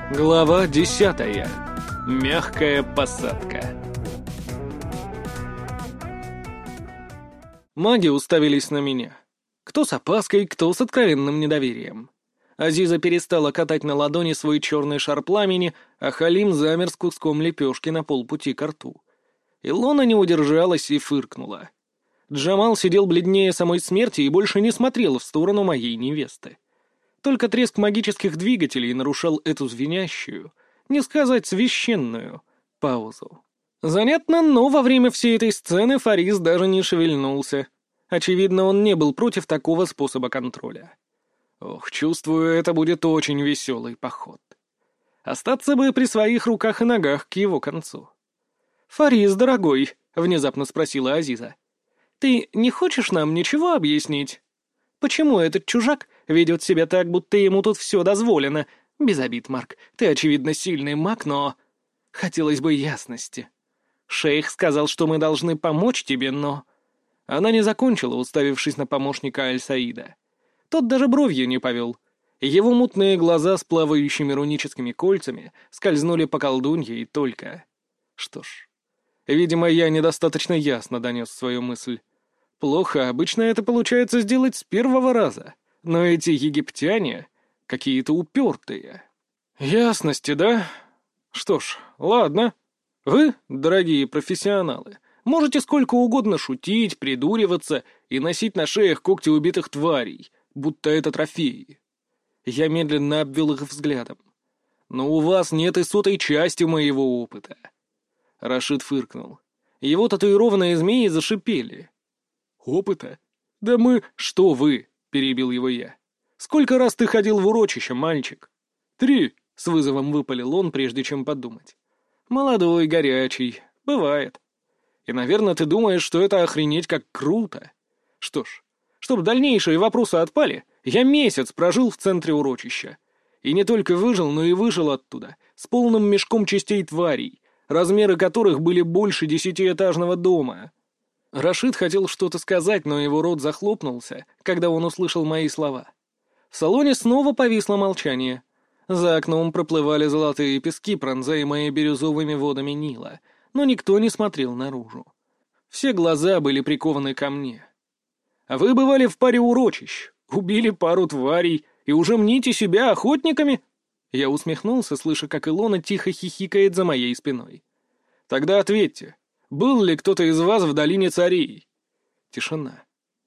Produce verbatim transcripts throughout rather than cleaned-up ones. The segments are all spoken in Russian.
Глава десятая. Мягкая посадка. Маги уставились на меня. Кто с опаской, кто с откровенным недоверием. Азиза перестала катать на ладони свой черный шар пламени, а Халим замер с куском лепешки на полпути к рту. Илона не удержалась и фыркнула. Джамал сидел бледнее самой смерти и больше не смотрел в сторону моей невесты. Только треск магических двигателей нарушал эту звенящую, не сказать священную, паузу. Занятно, но во время всей этой сцены Фарис даже не шевельнулся. Очевидно, он не был против такого способа контроля. Ох, чувствую, это будет очень веселый поход. Остаться бы при своих руках и ногах к его концу. «Фарис, дорогой», — внезапно спросила Азиза, — «ты не хочешь нам ничего объяснить? Почему этот чужак ведет себя так, будто ему тут все дозволено? Без обид, Марк, ты, очевидно, сильный маг, но... Хотелось бы ясности. Шейх сказал, что мы должны помочь тебе, но...» Она не закончила, уставившись на помощника Аль-Саида. Тот даже бровью не повел. Его мутные глаза с плавающими руническими кольцами скользнули по колдунье и только. Что ж, видимо, я недостаточно ясно донес свою мысль. Плохо, обычно это получается сделать с первого раза. Но эти египтяне какие-то упертые. Ясности, да? Что ж, ладно. Вы, дорогие профессионалы, можете сколько угодно шутить, придуриваться и носить на шеях когти убитых тварей, будто это трофеи. Я медленно обвел их взглядом. Но у вас нет и сотой части моего опыта. Рашид фыркнул. Его татуированные змеи зашипели. «Опыта? Да мы...» «Что вы?» — перебил его я. «Сколько раз ты ходил в урочище, мальчик?» «Три», — с вызовом выпалил он, прежде чем подумать. «Молодой, горячий. Бывает. И, наверное, ты думаешь, что это охренеть как круто. Что ж, чтобы дальнейшие вопросы отпали, я месяц прожил в центре урочища. И не только выжил, но и вышел оттуда, с полным мешком частей тварей, размеры которых были больше десятиэтажного дома». Рашид хотел что-то сказать, но его рот захлопнулся, когда он услышал мои слова. В салоне снова повисло молчание. За окном проплывали золотые пески, пронзаемые бирюзовыми водами Нила, но никто не смотрел наружу. Все глаза были прикованы ко мне. «А вы бывали в паре урочищ, убили пару тварей и уже мните себя охотниками?» Я усмехнулся, слыша, как Илона тихо хихикает за моей спиной. «Тогда ответьте. Был ли кто-то из вас в долине царей?» Тишина.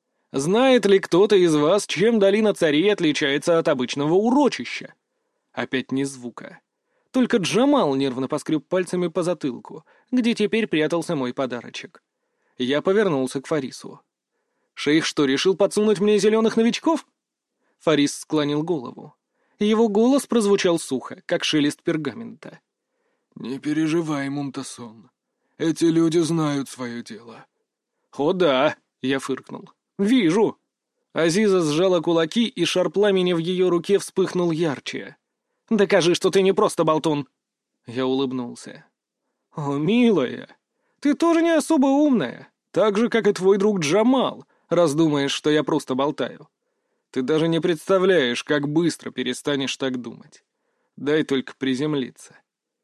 «Знает ли кто-то из вас, чем долина царей отличается от обычного урочища?» Опять ни звука. Только Джамал нервно поскреб пальцами по затылку, где теперь прятался мой подарочек. Я повернулся к Фарису. «Шейх что, решил подсунуть мне зеленых новичков?» Фарис склонил голову. Его голос прозвучал сухо, как шелест пергамента. «Не переживай, Мумтасон. Эти люди знают свое дело». «О да», — я фыркнул. «Вижу». Азиза сжала кулаки, и шар пламени в ее руке вспыхнул ярче. «Докажи, что ты не просто болтун». Я улыбнулся. «О, милая, ты тоже не особо умная, так же, как и твой друг Джамал, раз думаешь, что я просто болтаю. Ты даже не представляешь, как быстро перестанешь так думать. Дай только приземлиться».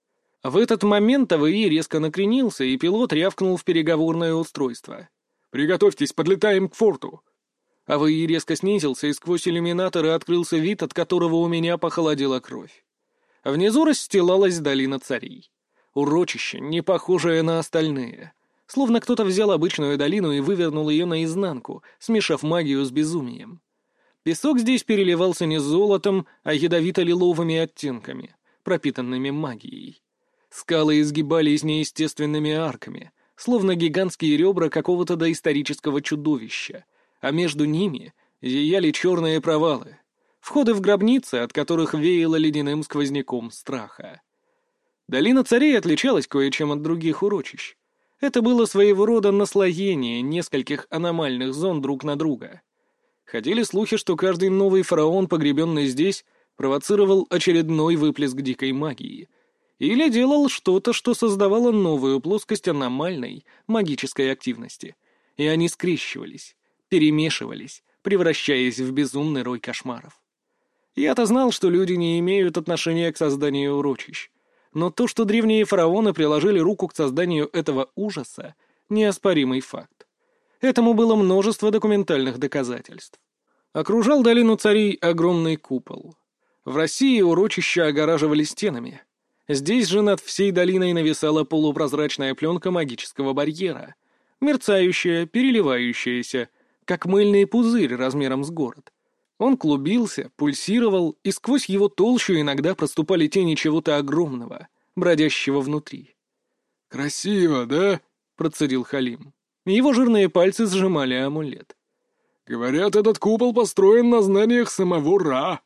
В этот момент АВИ резко накренился, и пилот рявкнул в переговорное устройство. «Приготовьтесь, подлетаем к форту». АВИ резко снизился, и сквозь иллюминаторы открылся вид, от которого у меня похолодела кровь. Внизу расстилалась долина царей. Урочище, не похожее на остальные. Словно кто-то взял обычную долину и вывернул ее наизнанку, смешав магию с безумием. Песок здесь переливался не золотом, а ядовито-лиловыми оттенками, пропитанными магией. Скалы изгибались неестественными арками, словно гигантские ребра какого-то доисторического чудовища, а между ними зияли черные провалы, входы в гробницы, от которых веяло ледяным сквозняком страха. Долина царей отличалась кое-чем от других урочищ. Это было своего рода наслоение нескольких аномальных зон друг на друга. Ходили слухи, что каждый новый фараон, погребенный здесь, провоцировал очередной выплеск дикой магии — или делал что-то, что создавало новую плоскость аномальной магической активности, и они скрещивались, перемешивались, превращаясь в безумный рой кошмаров. Я-то знал, что люди не имеют отношения к созданию урочищ. Но то, что древние фараоны приложили руку к созданию этого ужаса, неоспоримый факт. Этому было множество документальных доказательств. Окружал долину царей огромный купол. В России урочища огораживали стенами. Здесь же над всей долиной нависала полупрозрачная пленка магического барьера, мерцающая, переливающаяся, как мыльный пузырь размером с город. Он клубился, пульсировал, и сквозь его толщу иногда проступали тени чего-то огромного, бродящего внутри. «Красиво, да?» — процедил Халим. Его жирные пальцы сжимали амулет. «Говорят, этот купол построен на знаниях самого Ра».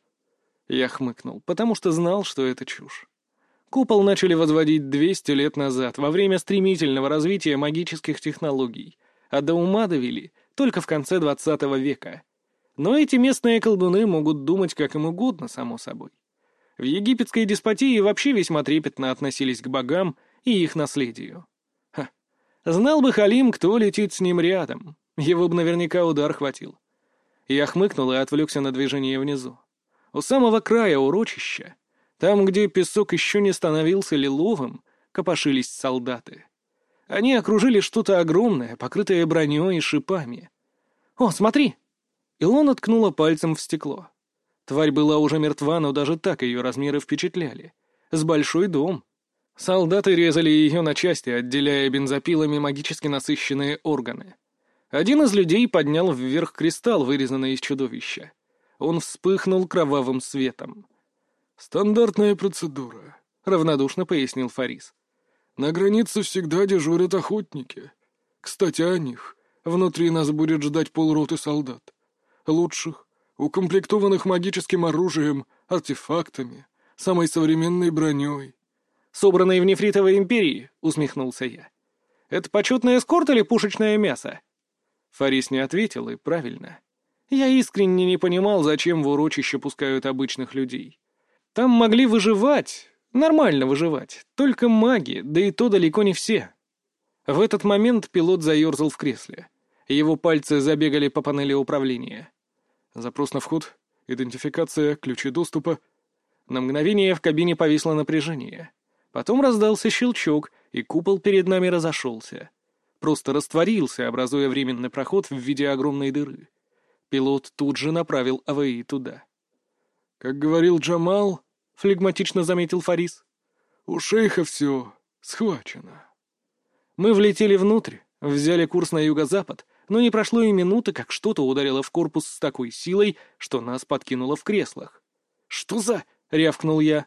Я хмыкнул, потому что знал, что это чушь. Купол начали возводить двести лет назад, во время стремительного развития магических технологий, а до ума довели только в конце двадцатого века. Но эти местные колдуны могут думать как им угодно, само собой. В египетской деспотии вообще весьма трепетно относились к богам и их наследию. Ха. Знал бы Халим, кто летит с ним рядом. Его бы наверняка удар хватил. Я хмыкнул и отвлекся на движение внизу. У самого края урочища, там, где песок еще не становился лиловым, копошились солдаты. Они окружили что-то огромное, покрытое броней и шипами. «О, смотри!» Илона ткнула пальцем в стекло. Тварь была уже мертва, но даже так ее размеры впечатляли. С большой дом. Солдаты резали ее на части, отделяя бензопилами магически насыщенные органы. Один из людей поднял вверх кристалл, вырезанный из чудовища. Он вспыхнул кровавым светом. «Стандартная процедура», — равнодушно пояснил Фарис. «На границе всегда дежурят охотники. Кстати, о них. Внутри нас будет ждать полроты солдат. Лучших, укомплектованных магическим оружием, артефактами, самой современной броней». «Собранные в нефритовой империи», — усмехнулся я. «Это почетный эскорт или пушечное мясо?» Фарис не ответил, и правильно. Я искренне не понимал, зачем в урочище пускают обычных людей. Там могли выживать, нормально выживать, только маги, да и то далеко не все. В этот момент пилот заерзал в кресле. Его пальцы забегали по панели управления. Запрос на вход, идентификация, ключи доступа. На мгновение в кабине повисло напряжение. Потом раздался щелчок, и купол перед нами разошелся. Просто растворился, образуя временный проход в виде огромной дыры. Пилот тут же направил АВИ туда. «Как говорил Джамал», — флегматично заметил Фарис, — «у шейха все схвачено». Мы влетели внутрь, взяли курс на юго-запад, но не прошло и минуты, как что-то ударило в корпус с такой силой, что нас подкинуло в креслах. «Что за...» — рявкнул я.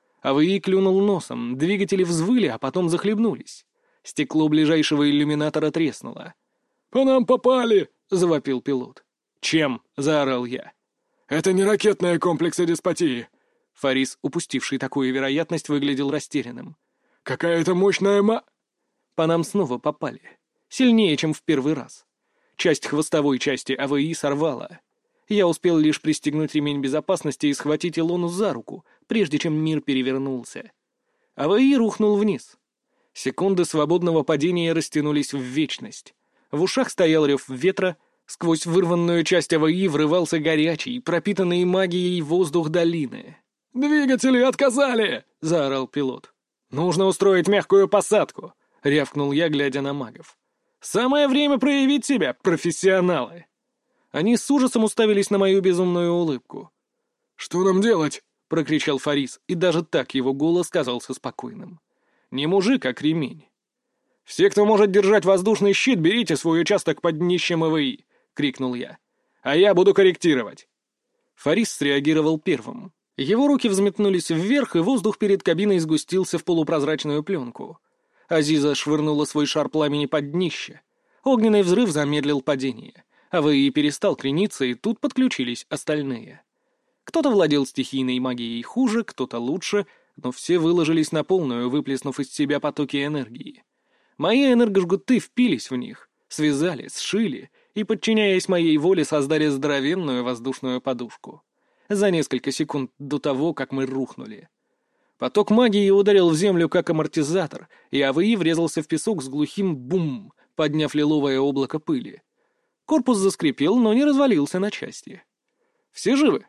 АВИ клюнул носом, двигатели взвыли, а потом захлебнулись. Стекло ближайшего иллюминатора треснуло. «По нам попали!» — завопил пилот. «Чем?» — заорал я. «Это не ракетные комплексы деспотии!» Фарис, упустивший такую вероятность, выглядел растерянным. «Какая-то мощная ма...» По нам снова попали. Сильнее, чем в первый раз. Часть хвостовой части АВИ сорвала. Я успел лишь пристегнуть ремень безопасности и схватить Илону за руку, прежде чем мир перевернулся. АВИ рухнул вниз. Секунды свободного падения растянулись в вечность. В ушах стоял рев ветра, сквозь вырванную часть АВИ врывался горячий, пропитанный магией воздух долины. «Двигатели отказали!» — заорал пилот. «Нужно устроить мягкую посадку!» — рявкнул я, глядя на магов. «Самое время проявить себя, профессионалы!» Они с ужасом уставились на мою безумную улыбку. «Что нам делать?» — прокричал Фарис, и даже так его голос казался спокойным. «Не мужик, а кремень». «Все, кто может держать воздушный щит, берите свой участок под днищем АВИ!» — крикнул я. «А я буду корректировать!» Фарис среагировал первым. Его руки взметнулись вверх, и воздух перед кабиной сгустился в полупрозрачную пленку. Азиза швырнула свой шар пламени под днище. Огненный взрыв замедлил падение. АВИ перестал крениться, и тут подключились остальные. Кто-то владел стихийной магией хуже, кто-то лучше, но все выложились на полную, выплеснув из себя потоки энергии. Мои энергожгуты впились в них, связали, сшили и, подчиняясь моей воле, создали здоровенную воздушную подушку. За несколько секунд до того, как мы рухнули. Поток магии ударил в землю как амортизатор, и АВИ врезался в песок с глухим бум, подняв лиловое облако пыли. Корпус заскрипел, но не развалился на части. «Все живы?»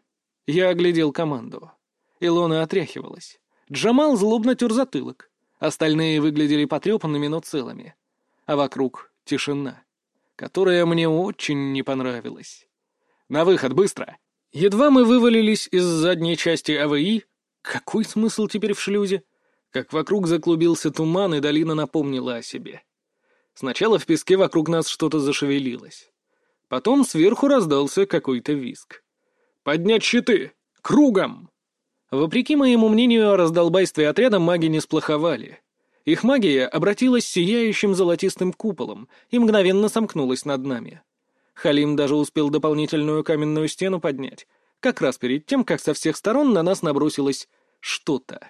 Я оглядел команду. Илона отряхивалась. Джамал злобно тер затылок. Остальные выглядели потрепанными, но целыми. А вокруг тишина, которая мне очень не понравилась. «На выход, быстро!» Едва мы вывалились из задней части АВИ, какой смысл теперь в шлюзе? Как вокруг заклубился туман, и долина напомнила о себе. Сначала в песке вокруг нас что-то зашевелилось. Потом сверху раздался какой-то визг. «Поднять щиты! Кругом!» Вопреки моему мнению о раздолбайстве отряда, маги не сплоховали. Их магия обратилась сияющим золотистым куполом и мгновенно сомкнулась над нами. Халим даже успел дополнительную каменную стену поднять, как раз перед тем, как со всех сторон на нас набросилось что-то.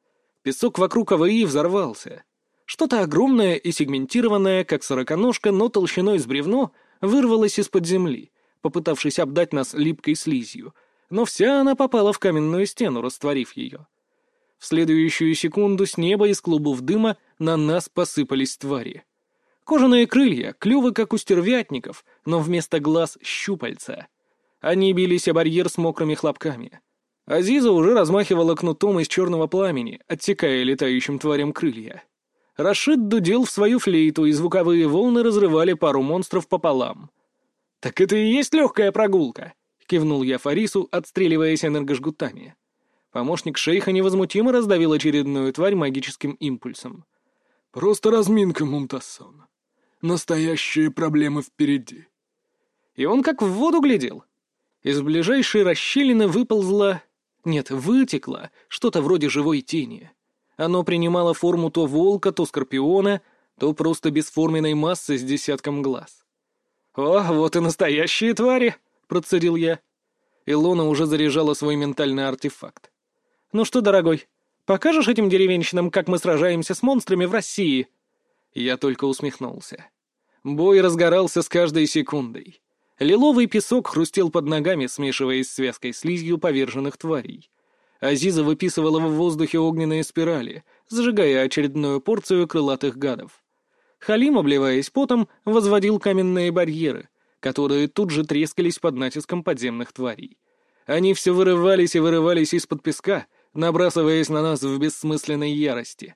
Песок вокруг АВИ взорвался. Что-то огромное и сегментированное, как сороконожка, но толщиной с бревно, вырвалось из-под земли, попытавшись обдать нас липкой слизью, но вся она попала в каменную стену, растворив ее. В следующую секунду с неба из клубов дыма на нас посыпались твари. Кожаные крылья, клювы, как у стервятников, но вместо глаз — щупальца. Они бились о барьер с мокрыми хлопками. Азиза уже размахивала кнутом из черного пламени, отсекая летающим тварям крылья. Рашид дудел в свою флейту, и звуковые волны разрывали пару монстров пополам. «Так это и есть легкая прогулка!» — кивнул я Фарису, отстреливаясь энергожгутами. Помощник шейха невозмутимо раздавил очередную тварь магическим импульсом. «Просто разминка, Мумтаз-сан. Настоящие проблемы впереди». И он как в воду глядел. Из ближайшей расщелины выползла... Нет, вытекло что-то вроде живой тени. Оно принимало форму то волка, то скорпиона, то просто бесформенной массы с десятком глаз. «О, вот и настоящие твари!» — процедил я. Илона уже заряжала свой ментальный артефакт. «Ну что, дорогой, покажешь этим деревенщинам, как мы сражаемся с монстрами в России?» Я только усмехнулся. Бой разгорался с каждой секундой. Лиловый песок хрустел под ногами, смешиваясь с вязкой слизью поверженных тварей. Азиза выписывала в воздухе огненные спирали, зажигая очередную порцию крылатых гадов. Халим, обливаясь потом, возводил каменные барьеры, которые тут же трескались под натиском подземных тварей. Они все вырывались и вырывались из-под песка, набрасываясь на нас в бессмысленной ярости.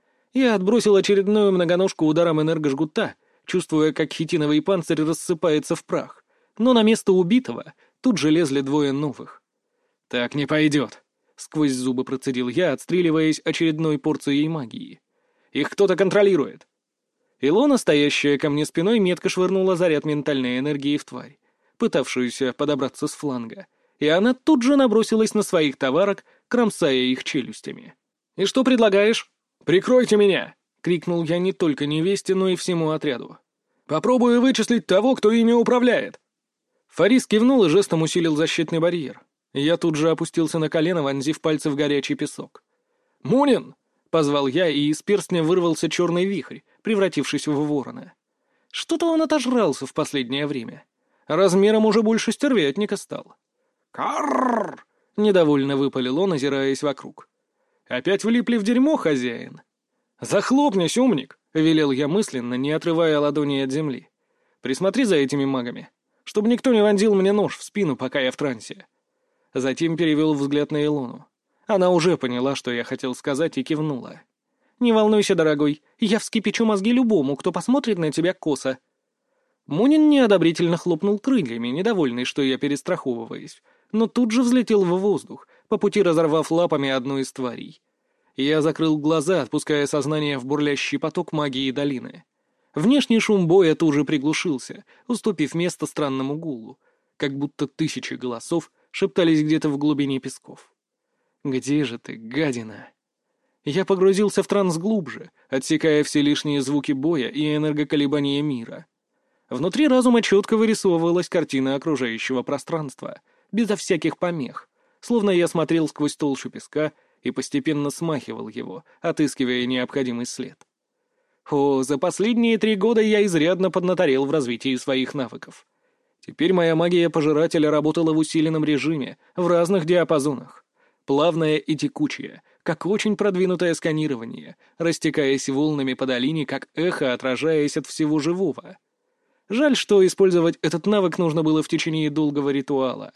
Я отбросил очередную многоножку ударом энергожгута, чувствуя, как хитиновый панцирь рассыпается в прах, но на место убитого тут же лезли двое новых. «Так не пойдет», — сквозь зубы процедил я, отстреливаясь очередной порцией магии. «Их кто-то контролирует». Илона, стоящая ко мне спиной, метко швырнула заряд ментальной энергии в тварь, пытавшуюся подобраться с фланга, и она тут же набросилась на своих товарок, кромсая их челюстями. «И что предлагаешь?» «Прикройте меня!» — крикнул я не только невесте, но и всему отряду. «Попробую вычислить того, кто ими управляет!» Фарис кивнул и жестом усилил защитный барьер. Я тут же опустился на колено, вонзив пальцы в горячий песок. «Мунин!» — позвал я, и из перстня вырвался черный вихрь, превратившись в ворона. Что-то он отожрался в последнее время. Размером уже больше стервятника стал. «Карррр!» — недовольно выпалил он, озираясь вокруг. «Опять влипли в дерьмо, хозяин?» «Захлопнись, умник!» — велел я мысленно, не отрывая ладони от земли. «Присмотри за этими магами, чтобы никто не вонзил мне нож в спину, пока я в трансе». Затем перевел взгляд на Илону. Она уже поняла, что я хотел сказать, и кивнула. «Не волнуйся, дорогой, я вскипячу мозги любому, кто посмотрит на тебя косо». Мунин неодобрительно хлопнул крыльями, недовольный, что я перестраховываюсь, но тут же взлетел в воздух, по пути разорвав лапами одну из тварей. Я закрыл глаза, отпуская сознание в бурлящий поток магии долины. Внешний шум боя тут же приглушился, уступив место странному гулу, как будто тысячи голосов шептались где-то в глубине песков. «Где же ты, гадина?» Я погрузился в транс глубже, отсекая все лишние звуки боя и энергоколебания мира. Внутри разума четко вырисовывалась картина окружающего пространства, безо всяких помех, словно я смотрел сквозь толщу песка и постепенно смахивал его, отыскивая необходимый след. О, за последние три года я изрядно поднаторел в развитии своих навыков. Теперь моя магия пожирателя работала в усиленном режиме, в разных диапазонах. Плавная и текучая, как очень продвинутое сканирование, растекаясь волнами по долине, как эхо, отражаясь от всего живого. Жаль, что использовать этот навык нужно было в течение долгого ритуала.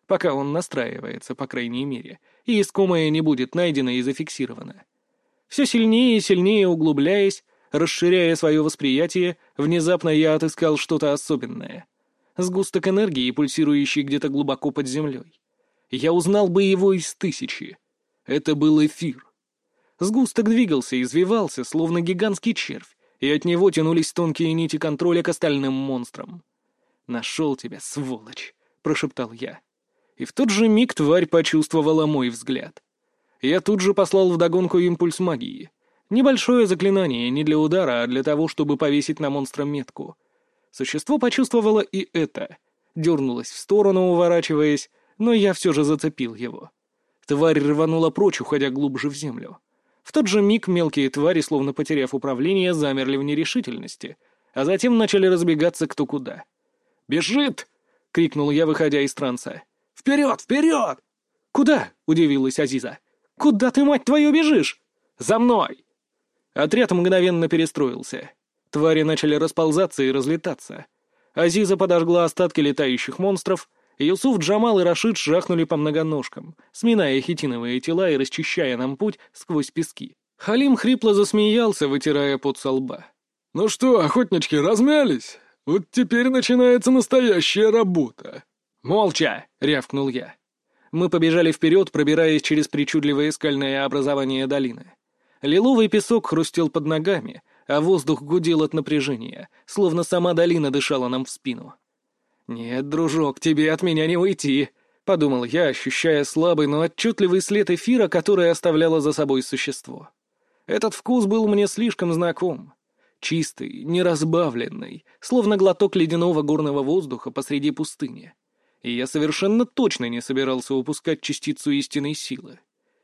Пока он настраивается, по крайней мере, и искомое не будет найдено и зафиксировано. Все сильнее и сильнее углубляясь, расширяя свое восприятие, внезапно я отыскал что-то особенное. Сгусток энергии, пульсирующий где-то глубоко под землей. Я узнал бы его из тысячи. Это был эфир. Сгусток двигался, извивался, словно гигантский червь, и от него тянулись тонкие нити контроля к остальным монстрам. «Нашел тебя, сволочь!» — прошептал я. И в тот же миг тварь почувствовала мой взгляд. Я тут же послал вдогонку импульс магии. Небольшое заклинание, не для удара, а для того, чтобы повесить на монстра метку. Существо почувствовало и это. Дернулось в сторону, уворачиваясь, но я все же зацепил его. Тварь рванула прочь, уходя глубже в землю. В тот же миг мелкие твари, словно потеряв управление, замерли в нерешительности, а затем начали разбегаться кто куда. «Бежит!» — крикнул я, выходя из транса. «Вперед! Вперед!» «Куда?» — удивилась Азиза. «Куда ты, мать твою, бежишь?» «За мной!» Отряд мгновенно перестроился. Твари начали расползаться и разлетаться. Азиза подожгла остатки летающих монстров, Юсуф, Джамал и Рашид шахнули по многоножкам, сминая хитиновые тела и расчищая нам путь сквозь пески. Халим хрипло засмеялся, вытирая пот со лба. «Ну что, охотнички, размялись? Вот теперь начинается настоящая работа». «Молча!» — рявкнул я. Мы побежали вперед, пробираясь через причудливое скальное образование долины. Лиловый песок хрустел под ногами, а воздух гудел от напряжения, словно сама долина дышала нам в спину. «Нет, дружок, тебе от меня не уйти», — подумал я, ощущая слабый, но отчетливый след эфира, который оставляло за собой существо. Этот вкус был мне слишком знаком. Чистый, неразбавленный, словно глоток ледяного горного воздуха посреди пустыни. И я совершенно точно не собирался упускать частицу истинной силы.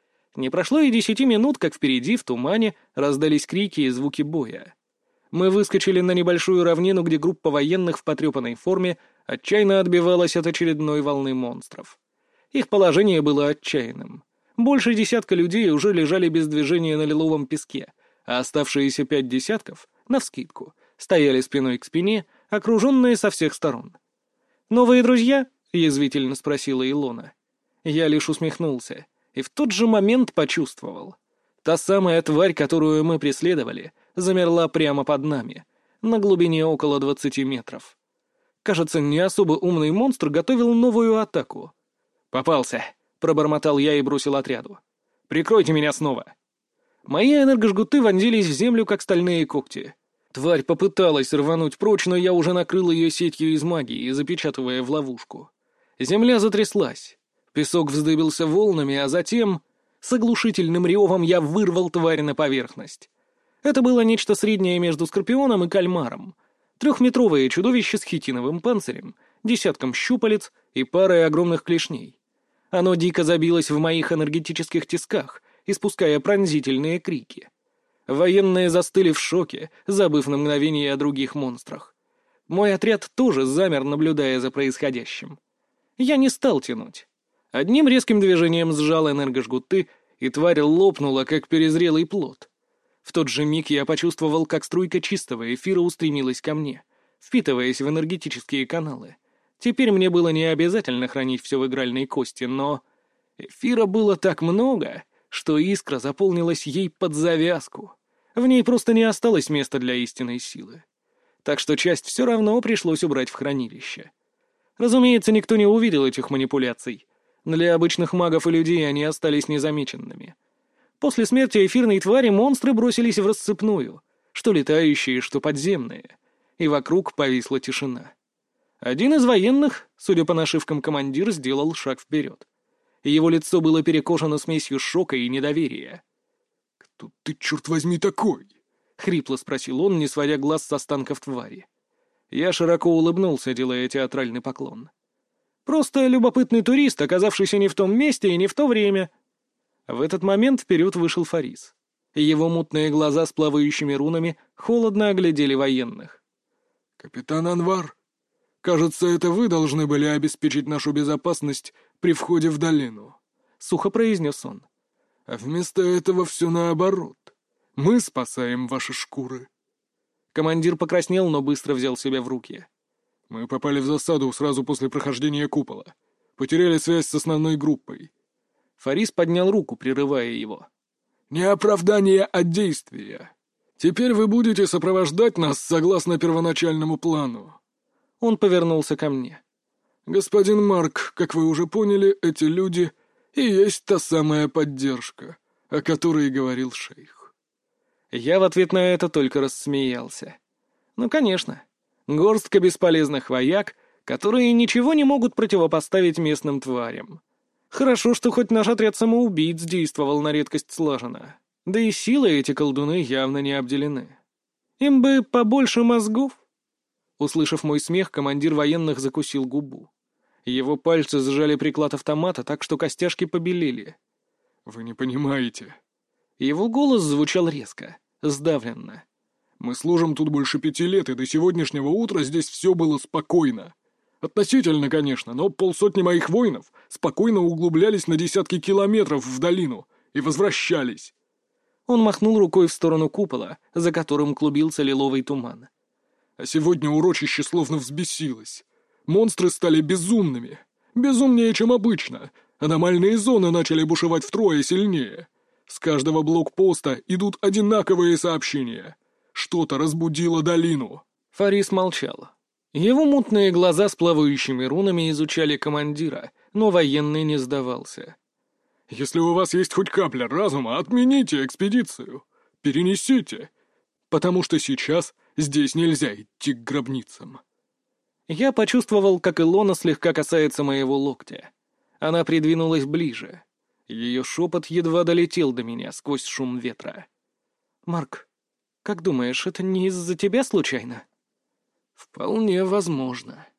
Не прошло и десяти минут, как впереди, в тумане, раздались крики и звуки боя. Мы выскочили на небольшую равнину, где группа военных в потрепанной форме отчаянно отбивалась от очередной волны монстров. Их положение было отчаянным. Больше десятка людей уже лежали без движения на лиловом песке, а оставшиеся пять десятков, навскидку, стояли спиной к спине, окруженные со всех сторон. «Новые друзья?» — язвительно спросила Илона. Я лишь усмехнулся и в тот же момент почувствовал. Та самая тварь, которую мы преследовали, замерла прямо под нами, на глубине около двадцати метров. Кажется, не особо умный монстр готовил новую атаку. «Попался!» — пробормотал я и бросил отряду. «Прикройте меня снова!» Мои энергожгуты вонзились в землю, как стальные когти. Тварь попыталась рвануть прочь, но я уже накрыл ее сетью из магии, запечатывая в ловушку. Земля затряслась. Песок вздыбился волнами, а затем... С оглушительным ревом я вырвал тварь на поверхность. Это было нечто среднее между скорпионом и кальмаром. Трехметровое чудовище с хитиновым панцирем, десятком щупалец и парой огромных клешней. Оно дико забилось в моих энергетических тисках, испуская пронзительные крики. Военные застыли в шоке, забыв на мгновение о других монстрах. Мой отряд тоже замер, наблюдая за происходящим. Я не стал тянуть. Одним резким движением сжал энергожгуты, и тварь лопнула, как перезрелый плод. В тот же миг я почувствовал, как струйка чистого эфира устремилась ко мне, впитываясь в энергетические каналы. Теперь мне было не обязательно хранить все в игральной кости, но... Эфира было так много, что искра заполнилась ей под завязку. В ней просто не осталось места для истинной силы. Так что часть все равно пришлось убрать в хранилище. Разумеется, никто не увидел этих манипуляций. Для обычных магов и людей они остались незамеченными. После смерти эфирной твари монстры бросились в рассыпную, что летающие, что подземные, и вокруг повисла тишина. Один из военных, судя по нашивкам командир, сделал шаг вперед. Его лицо было перекошено смесью шока и недоверия. «Кто ты, черт возьми, такой?» — хрипло спросил он, не сводя глаз с останков твари. Я широко улыбнулся, делая театральный поклон. «Просто любопытный турист, оказавшийся не в том месте и не в то время». В этот момент вперед вышел Фарис. Его мутные глаза с плавающими рунами холодно оглядели военных. «Капитан Анвар, кажется, это вы должны были обеспечить нашу безопасность при входе в долину», — сухо произнес он. «А вместо этого все наоборот. Мы спасаем ваши шкуры». Командир покраснел, но быстро взял себя в руки. «Мы попали в засаду сразу после прохождения купола. Потеряли связь с основной группой». Фарис поднял руку, прерывая его. «Не оправдание, а действие. Теперь вы будете сопровождать нас согласно первоначальному плану». Он повернулся ко мне. «Господин Марк, как вы уже поняли, эти люди и есть та самая поддержка, о которой говорил шейх». Я в ответ на это только рассмеялся. Ну, конечно. Горстка бесполезных вояк, которые ничего не могут противопоставить местным тварям. Хорошо, что хоть наш отряд самоубийц действовал на редкость слаженно. Да и силой эти колдуны явно не обделены. Им бы побольше мозгов. Услышав мой смех, командир военных закусил губу. Его пальцы сжали приклад автомата так, что костяшки побелели. «Вы не понимаете». Его голос звучал резко, сдавленно. «Мы служим тут больше пяти лет, и до сегодняшнего утра здесь все было спокойно. Относительно, конечно, но полсотни моих воинов спокойно углублялись на десятки километров в долину и возвращались». Он махнул рукой в сторону купола, за которым клубился лиловый туман. «А сегодня урочище словно взбесилось. Монстры стали безумными. Безумнее, чем обычно. Аномальные зоны начали бушевать втрое сильнее. С каждого блокпоста идут одинаковые сообщения. Что-то разбудило долину». Фарис молчал. Его мутные глаза с плавающими рунами изучали командира, но военный не сдавался. «Если у вас есть хоть капля разума, отмените экспедицию. Перенесите. Потому что сейчас здесь нельзя идти к гробницам». Я почувствовал, как Илона слегка касается моего локтя. Она придвинулась ближе. Ее шепот едва долетел до меня сквозь шум ветра. «Марк, как думаешь, это не из-за тебя случайно?» «Вполне возможно».